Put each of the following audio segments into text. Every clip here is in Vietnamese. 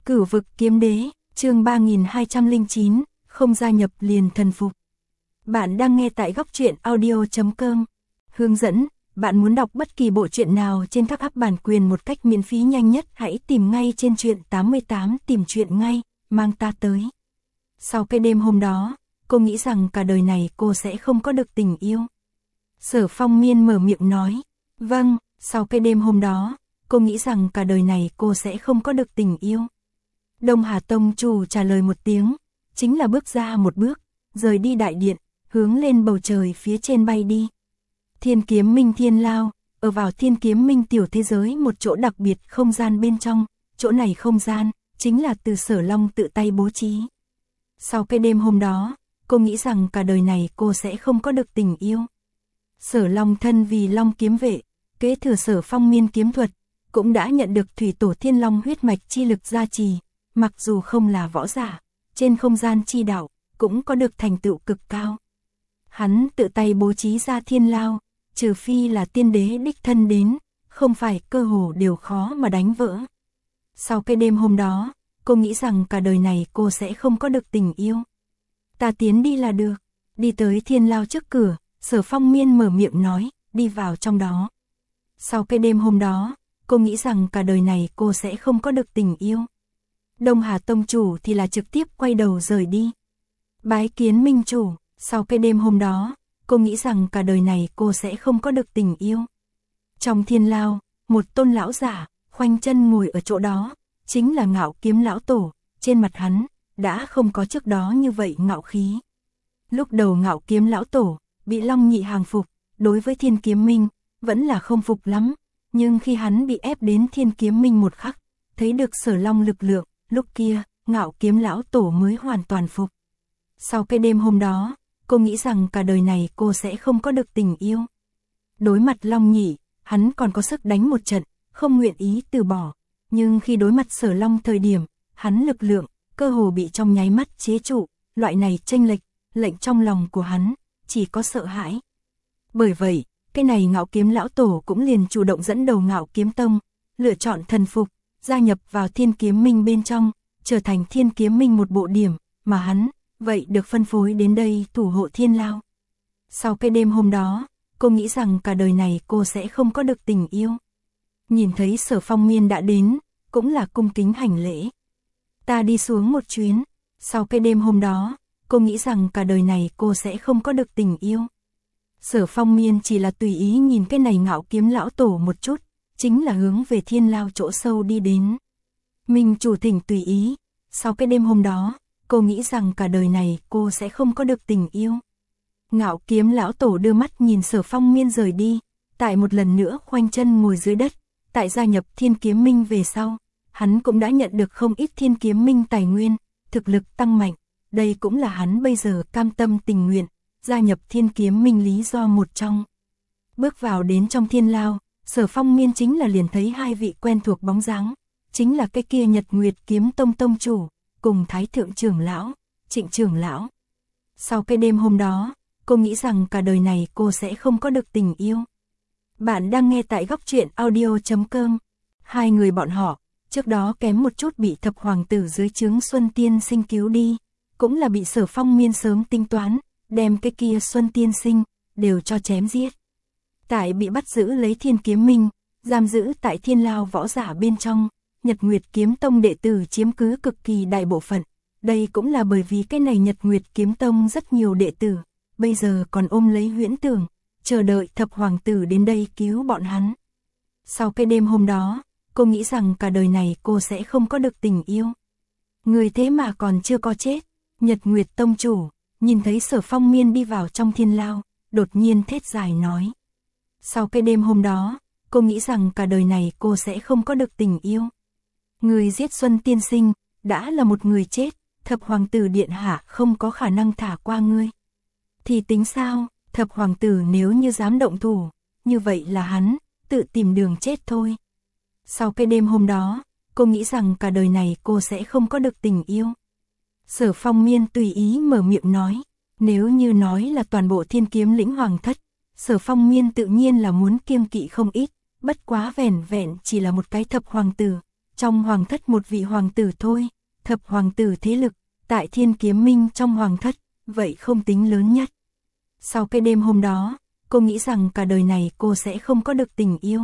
Cửu vực kiếm đế, chương 3209, không gia nhập liền thần phục. Bạn đang nghe tại góc truyện audio.com. Hướng dẫn, bạn muốn đọc bất kỳ bộ truyện nào trên các app bản quyền một cách miễn phí nhanh nhất, hãy tìm ngay trên truyện 88, tìm truyện ngay, mang ta tới. Sau cái đêm hôm đó, cô nghĩ rằng cả đời này cô sẽ không có được tình yêu. Sở Phong Miên mở miệng nói, vâng, sau cái đêm hôm đó, cô nghĩ rằng cả đời này cô sẽ không có được tình yêu. Đông Hà Tông chủ trả lời một tiếng, chính là bước ra một bước, rời đi đại điện, hướng lên bầu trời phía trên bay đi. Thiên Kiếm Minh Thiên Lao, ở vào Thiên Kiếm Minh tiểu thế giới một chỗ đặc biệt không gian bên trong, chỗ này không gian, chính là từ Sở Long tự tay bố trí. Sau cái đêm hôm đó, cô nghĩ rằng cả đời này cô sẽ không có được tình yêu. Sở Long thân vì Long kiếm vệ, kế thừa Sở Phong Miên kiếm thuật, cũng đã nhận được thủy tổ Thiên Long huyết mạch chi lực gia trì, mặc dù không là võ giả, trên không gian chi đạo, cũng có được thành tựu cực cao. Hắn tự tay bố trí ra thiên lao, trừ phi là tiên đế đích thân đến, không phải cơ hồ đều khó mà đánh vỡ. Sau cái đêm hôm đó, cô nghĩ rằng cả đời này cô sẽ không có được tình yêu. Ta tiến đi là được, đi tới thiên lao trước cửa, Sở Phong Miên mở miệng nói, đi vào trong đó. Sau cái đêm hôm đó, cô nghĩ rằng cả đời này cô sẽ không có được tình yêu. Đông Hà Tông chủ thì là trực tiếp quay đầu rời đi. Bái kiến Minh chủ, sau cái đêm hôm đó, cô nghĩ rằng cả đời này cô sẽ không có được tình yêu. Trong thiên lao, một tôn lão giả, khoanh chân ngồi ở chỗ đó, chính là Ngạo Kiếm lão tổ, trên mặt hắn, đã không có trước đó như vậy ngạo khí. Lúc đầu Ngạo Kiếm lão tổ, bị Long Nhị hàng phục, đối với Thiên Kiếm Minh, vẫn là không phục lắm, nhưng khi hắn bị ép đến Thiên Kiếm Minh một khắc, thấy được Sở Long lực lượng, lúc kia, Ngạo Kiếm lão tổ mới hoàn toàn phục. Sau cái đêm hôm đó, cô nghĩ rằng cả đời này cô sẽ không có được tình yêu. Đối mặt Long Nhị, hắn còn có sức đánh một trận, không nguyện ý từ bỏ, nhưng khi đối mặt Sở Long thời điểm, hắn lực lượng, cơ hồ bị trong nháy mắt chế trụ, loại này chênh lệch, lệnh trong lòng của hắn, chỉ có sợ hãi. Bởi vậy, cái này Ngạo Kiếm lão tổ cũng liền chủ động dẫn đầu Ngạo Kiếm Tông, lựa chọn thần phục, gia nhập vào Thiên Kiếm Minh bên trong, trở thành Thiên Kiếm Minh một bộ điểm, mà hắn, vậy được phân phối đến đây thủ hộ thiên lao. Sau cái đêm hôm đó, cô nghĩ rằng cả đời này cô sẽ không có được tình yêu. Nhìn thấy Sở Phong Miên đã đến, cũng là cung kính hành lễ. Ta đi xuống một chuyến, sau cái đêm hôm đó, cô nghĩ rằng cả đời này cô sẽ không có được tình yêu. Sở Phong Miên chỉ là tùy ý nhìn cái này Ngạo Kiếm lão tổ một chút, chính là hướng về thiên lao chỗ sâu đi đến. Minh chủ thỉnh tùy ý, sau cái đêm hôm đó, cô nghĩ rằng cả đời này cô sẽ không có được tình yêu. Ngạo Kiếm lão tổ đưa mắt nhìn Sở Phong Miên rời đi, tại một lần nữa khoanh chân ngồi dưới đất, tại gia nhập Thiên Kiếm Minh về sau, hắn cũng đã nhận được không ít Thiên Kiếm Minh tài nguyên, thực lực tăng mạnh, đây cũng là hắn bây giờ cam tâm tình nguyện, gia nhập Thiên Kiếm Minh lý do một trong. Bước vào đến trong thiên lao, Sở Phong Miên chính là liền thấy hai vị quen thuộc bóng dáng, chính là cái kia Nhật Nguyệt Kiếm Tông tông chủ, cùng Thái Thượng trưởng lão, Trịnh trưởng lão. Sau cái đêm hôm đó, cô nghĩ rằng cả đời này cô sẽ không có được tình yêu. Bạn đang nghe tại góc truyện audio.com. Hai người bọn họ, trước đó kém một chút bị thập hoàng tử dưới trướng Xuân Tiên Sinh cứu đi, cũng là bị Sở Phong Miên sớm tính toán, đem cái kia Xuân Tiên Sinh, đều cho chém giết. Tại bị bắt giữ lấy Thiên Kiếm Minh, giam giữ tại thiên lao võ giả bên trong, Nhật Nguyệt Kiếm Tông đệ tử chiếm cứ cực kỳ đại bộ phận. Đây cũng là bởi vì cái này Nhật Nguyệt Kiếm Tông rất nhiều đệ tử, bây giờ còn ôm lấy huyễn tưởng, chờ đợi thập hoàng tử đến đây cứu bọn hắn. Sau cái đêm hôm đó, cô nghĩ rằng cả đời này cô sẽ không có được tình yêu. Người thế mà còn chưa có chết, Nhật Nguyệt Tông chủ, nhìn thấy Sở Phong Miên đi vào trong thiên lao, đột nhiên thét dài nói. Sau cái đêm hôm đó, cô nghĩ rằng cả đời này cô sẽ không có được tình yêu. Người giết Xuân Tiên Sinh, đã là một người chết, thập hoàng tử điện hạ không có khả năng thả qua ngươi. Thì tính sao, thập hoàng tử nếu như dám động thủ, như vậy là hắn, tự tìm đường chết thôi. Sau cái đêm hôm đó, cô nghĩ rằng cả đời này cô sẽ không có được tình yêu. Sở Phong Miên tùy ý mở miệng nói, nếu như nói là toàn bộ Thiên Kiếm lĩnh hoàng thất, Sở Phong Miên tự nhiên là muốn kiêng kỵ không ít, bất quá vẻn vẹn chỉ là một cái thập hoàng tử, trong hoàng thất một vị hoàng tử thôi, thập hoàng tử thế lực, tại Thiên Kiếm Minh trong hoàng thất, vậy không tính lớn nhất. Sau cái đêm hôm đó, cô nghĩ rằng cả đời này cô sẽ không có được tình yêu.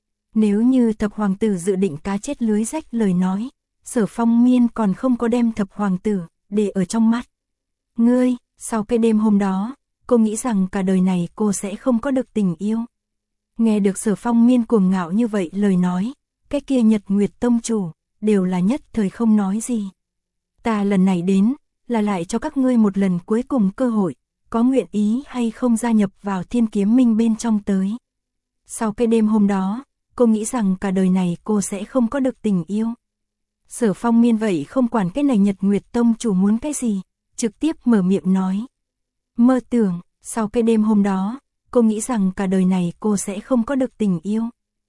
Nếu như thập hoàng tử dự định cá chết lưới rách lời nói, Sở Phong Miên còn không có đem thập hoàng tử để ở trong mắt. Ngươi, sau cái đêm hôm đó, cô nghĩ rằng cả đời này cô sẽ không có được tình yêu. Nghe được Sở Phong Miên cuồng ngạo như vậy lời nói, cái kia Nhật Nguyệt Tông chủ, đều là nhất thời không nói gì. Ta lần này đến, là lại cho các ngươi một lần cuối cùng cơ hội, có nguyện ý hay không gia nhập vào Thiên Kiếm Minh bên trong tới. Sau cái đêm hôm đó, cô nghĩ rằng cả đời này cô sẽ không có được tình yêu. Sở Phong Miên vậy không quản cái này Nhật Nguyệt Tông chủ muốn cái gì, trực tiếp mở miệng nói. Mơ tưởng, sau cái đêm hôm đó, cô nghĩ rằng cả đời này cô sẽ không có được tình yêu.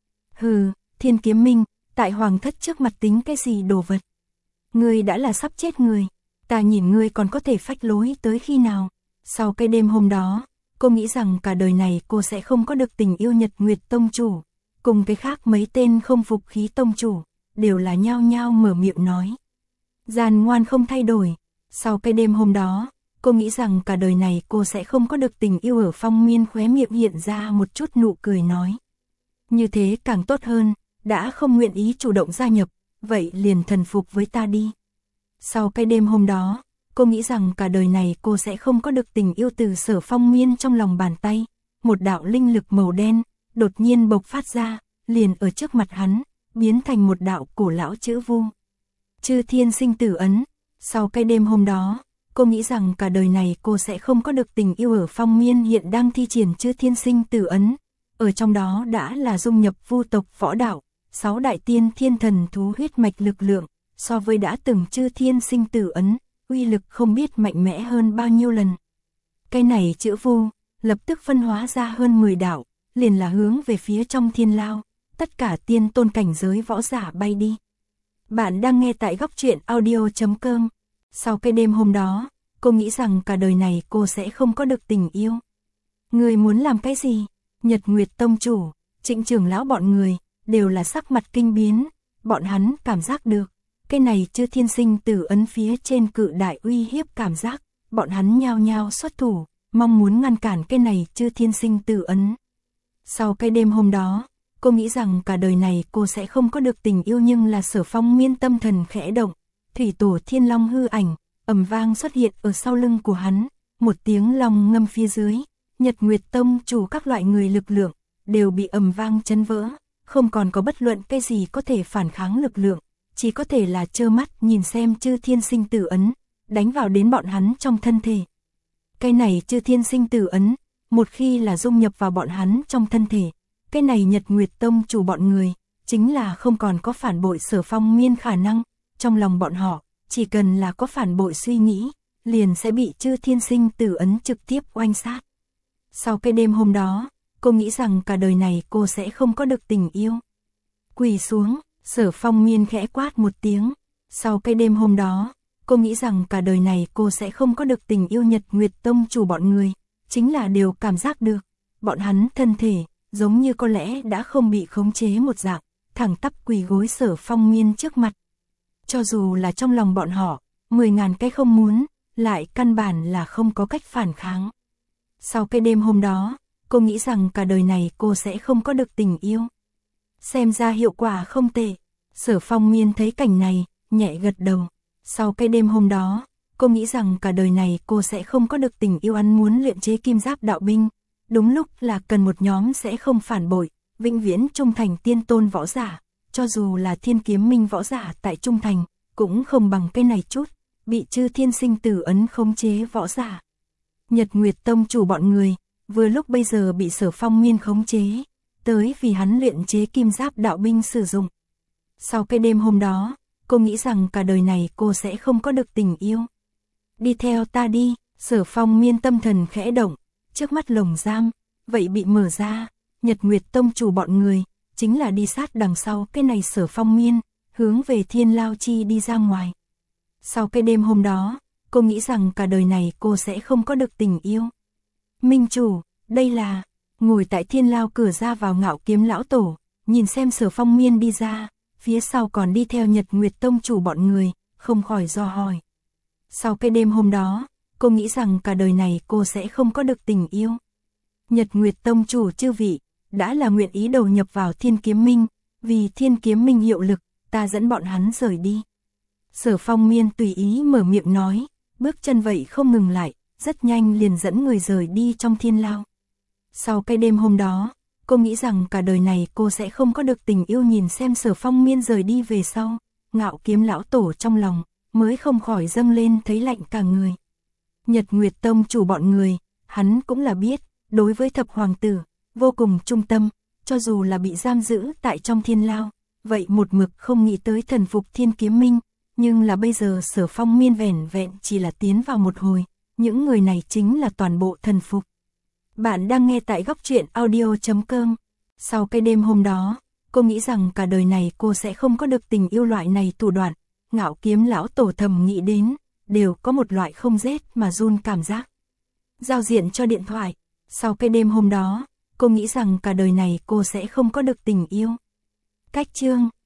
Hừ, Thiên Kiếm Minh, tại hoàng thất trước mặt tính cái gì đồ vật. Ngươi đã là sắp chết người, ta nhìn ngươi còn có thể phách lối tới khi nào. Sau cái đêm hôm đó, cô nghĩ rằng cả đời này cô sẽ không có được tình yêu Nhật Nguyệt Tông chủ, cùng cái khác mấy tên không phục khí tông chủ, đều là nhao nhao mở miệng nói. Giàn ngoan không thay đổi, sau cái đêm hôm đó, cô nghĩ rằng cả đời này cô sẽ không có được tình yêu. Ở Phong Miên khóe miệng hiện ra một chút nụ cười nói. Như thế càng tốt hơn, đã không nguyện ý chủ động gia nhập, vậy liền thần phục với ta đi. Sau cái đêm hôm đó, cô nghĩ rằng cả đời này cô sẽ không có được tình yêu. Từ Sở Phong Miên trong lòng bàn tay, một đạo linh lực màu đen, đột nhiên bộc phát ra, liền ở trước mặt hắn, biến thành một đạo cổ lão chữ vu. Chư Thiên Sinh Tử Ấn. Sau cái đêm hôm đó, cô nghĩ rằng cả đời này cô sẽ không có được tình yêu. Ở Phong Miên hiện đang thi triển Chư Thiên Sinh Tử Ấn, ở trong đó đã là dung nhập vu tộc võ đạo, 6 đại tiên thiên thần thú huyết mạch lực lượng, so với đã từng Chư Thiên Sinh Tử Ấn, uy lực không biết mạnh mẽ hơn bao nhiêu lần. Cái này chữ vu, lập tức phân hóa ra hơn 10 đạo, liền là hướng về phía trong thiên lao, tất cả tiên tôn cảnh giới võ giả bay đi. Bạn đang nghe tại góc truyện audio.com. Sau cái đêm hôm đó, cô nghĩ rằng cả đời này cô sẽ không có được tình yêu. Người muốn làm cái gì? Nhật Nguyệt Tông chủ, Trịnh trưởng lão bọn người, đều là sắc mặt kinh biến, bọn hắn cảm giác được. Cái này Chư Thiên Sinh Tử Ấn phía trên cự đại uy hiếp cảm giác, bọn hắn nhao nhao xuất thủ, mong muốn ngăn cản cái này Chư Thiên Sinh Tử Ấn. Sau cái đêm hôm đó, cô nghĩ rằng cả đời này cô sẽ không có được tình yêu, nhưng là Sở Phong Miên tâm thần khẽ động, thủy tổ Thiên Long hư ảnh, ầm vang xuất hiện ở sau lưng của hắn, một tiếng long ngâm phía dưới, Nhật Nguyệt Tông chủ các loại người lực lượng, đều bị ầm vang chấn vỡ, không còn có bất luận cái gì có thể phản kháng lực lượng, chỉ có thể là trơ mắt nhìn xem Chư Thiên Sinh Tử Ấn, đánh vào đến bọn hắn trong thân thể. Cái này Chư Thiên Sinh Tử Ấn, một khi là dung nhập vào bọn hắn trong thân thể, cái này Nhật Nguyệt Tông chủ bọn người, chính là không còn có phản bội Sở Phong Miên khả năng, trong lòng bọn họ, chỉ cần là có phản bội suy nghĩ, liền sẽ bị Chư Thiên Sinh Tử Ấn trực tiếp oanh sát. Sau cái đêm hôm đó, cô nghĩ rằng cả đời này cô sẽ không có được tình yêu. Quỳ xuống, Sở Phong Miên khẽ quát một tiếng. Sau cái đêm hôm đó, cô nghĩ rằng cả đời này cô sẽ không có được tình yêu. Nhật Nguyệt Tông chủ bọn người, chính là đều cảm giác được, bọn hắn thân thể, giống như có lẽ đã không bị khống chế một dạng, thẳng tắp quỳ gối Sở Phong Miên trước mặt. Cho dù là trong lòng bọn họ, 10.000 cái không muốn, lại căn bản là không có cách phản kháng. Sau cái đêm hôm đó, cô nghĩ rằng cả đời này cô sẽ không có được tình yêu. Xem ra hiệu quả không tệ. Sở Phong Miên thấy cảnh này, nhẹ gật đầu. Sau cái đêm hôm đó, cô nghĩ rằng cả đời này cô sẽ không có được tình yêu. Ăn muốn luyện chế kim giáp đạo binh, đúng lúc là cần một nhóm sẽ không phản bội, vĩnh viễn trung thành tiên tôn võ giả. Cho dù là Thiên Kiếm Minh võ giả tại trung thành, cũng không bằng cái này chút, bị Chư Thiên Sinh Tử Ấn khống chế võ giả. Nhật Nguyệt Tông chủ bọn người, vừa lúc bây giờ bị Sở Phong Miên khống chế, tới vì hắn luyện chế kim giáp đạo binh sử dụng. Sau cái đêm hôm đó, cô nghĩ rằng cả đời này cô sẽ không có được tình yêu. Đi theo ta đi, Sở Phong Miên tâm thần khẽ động, trước mắt lồng giam, vậy bị mở ra, Nhật Nguyệt Tông chủ bọn người, chính là đi sát đằng sau cái này Sở Phong Miên, hướng về Thiên Lao Chi đi ra ngoài. Sau cái đêm hôm đó, cô nghĩ rằng cả đời này cô sẽ không có được tình yêu. Minh chủ, đây là, ngồi tại Thiên Lao cửa ra vào Ngạo Kiếm lão tổ, nhìn xem Sở Phong Miên đi ra, phía sau còn đi theo Nhật Nguyệt Tông chủ bọn người, không khỏi do hỏi. Sau cái đêm hôm đó, cô nghĩ rằng cả đời này cô sẽ không có được tình yêu. Nhật Nguyệt Tông chủ chư vị, đã là nguyện ý đầu nhập vào Thiên Kiếm Minh, vì Thiên Kiếm Minh hiệu lực, ta dẫn bọn hắn rời đi. Sở Phong Miên tùy ý mở miệng nói, bước chân vậy không ngừng lại, rất nhanh liền dẫn người rời đi trong thiên lao. Sau cái đêm hôm đó, cô nghĩ rằng cả đời này cô sẽ không có được tình yêu. Nhìn xem Sở Phong Miên rời đi về sau, Ngạo Kiếm lão tổ trong lòng mới không khỏi dâng lên thấy lạnh cả người. Nhật Nguyệt Tông chủ bọn người, hắn cũng là biết, đối với thập hoàng tử, vô cùng trung tâm, cho dù là bị giam giữ tại trong thiên lao, vậy một mực không nghĩ tới thần phục Thiên Kiếm Minh, nhưng là bây giờ Sở Phong Miên vẻn vẹn chỉ là tiến vào một hồi, những người này chính là toàn bộ thần phục. Bạn đang nghe tại Góc Truyện Audio.com. Sau cái đêm hôm đó, cô nghĩ rằng cả đời này cô sẽ không có được tình yêu. Loại này thủ đoạn, Ngạo Kiếm lão tổ thầm nghĩ đến, đều có một loại không rét mà run cảm giác. Giao diện cho điện thoại. Sau cái đêm hôm đó, cô nghĩ rằng cả đời này cô sẽ không có được tình yêu. Cách chương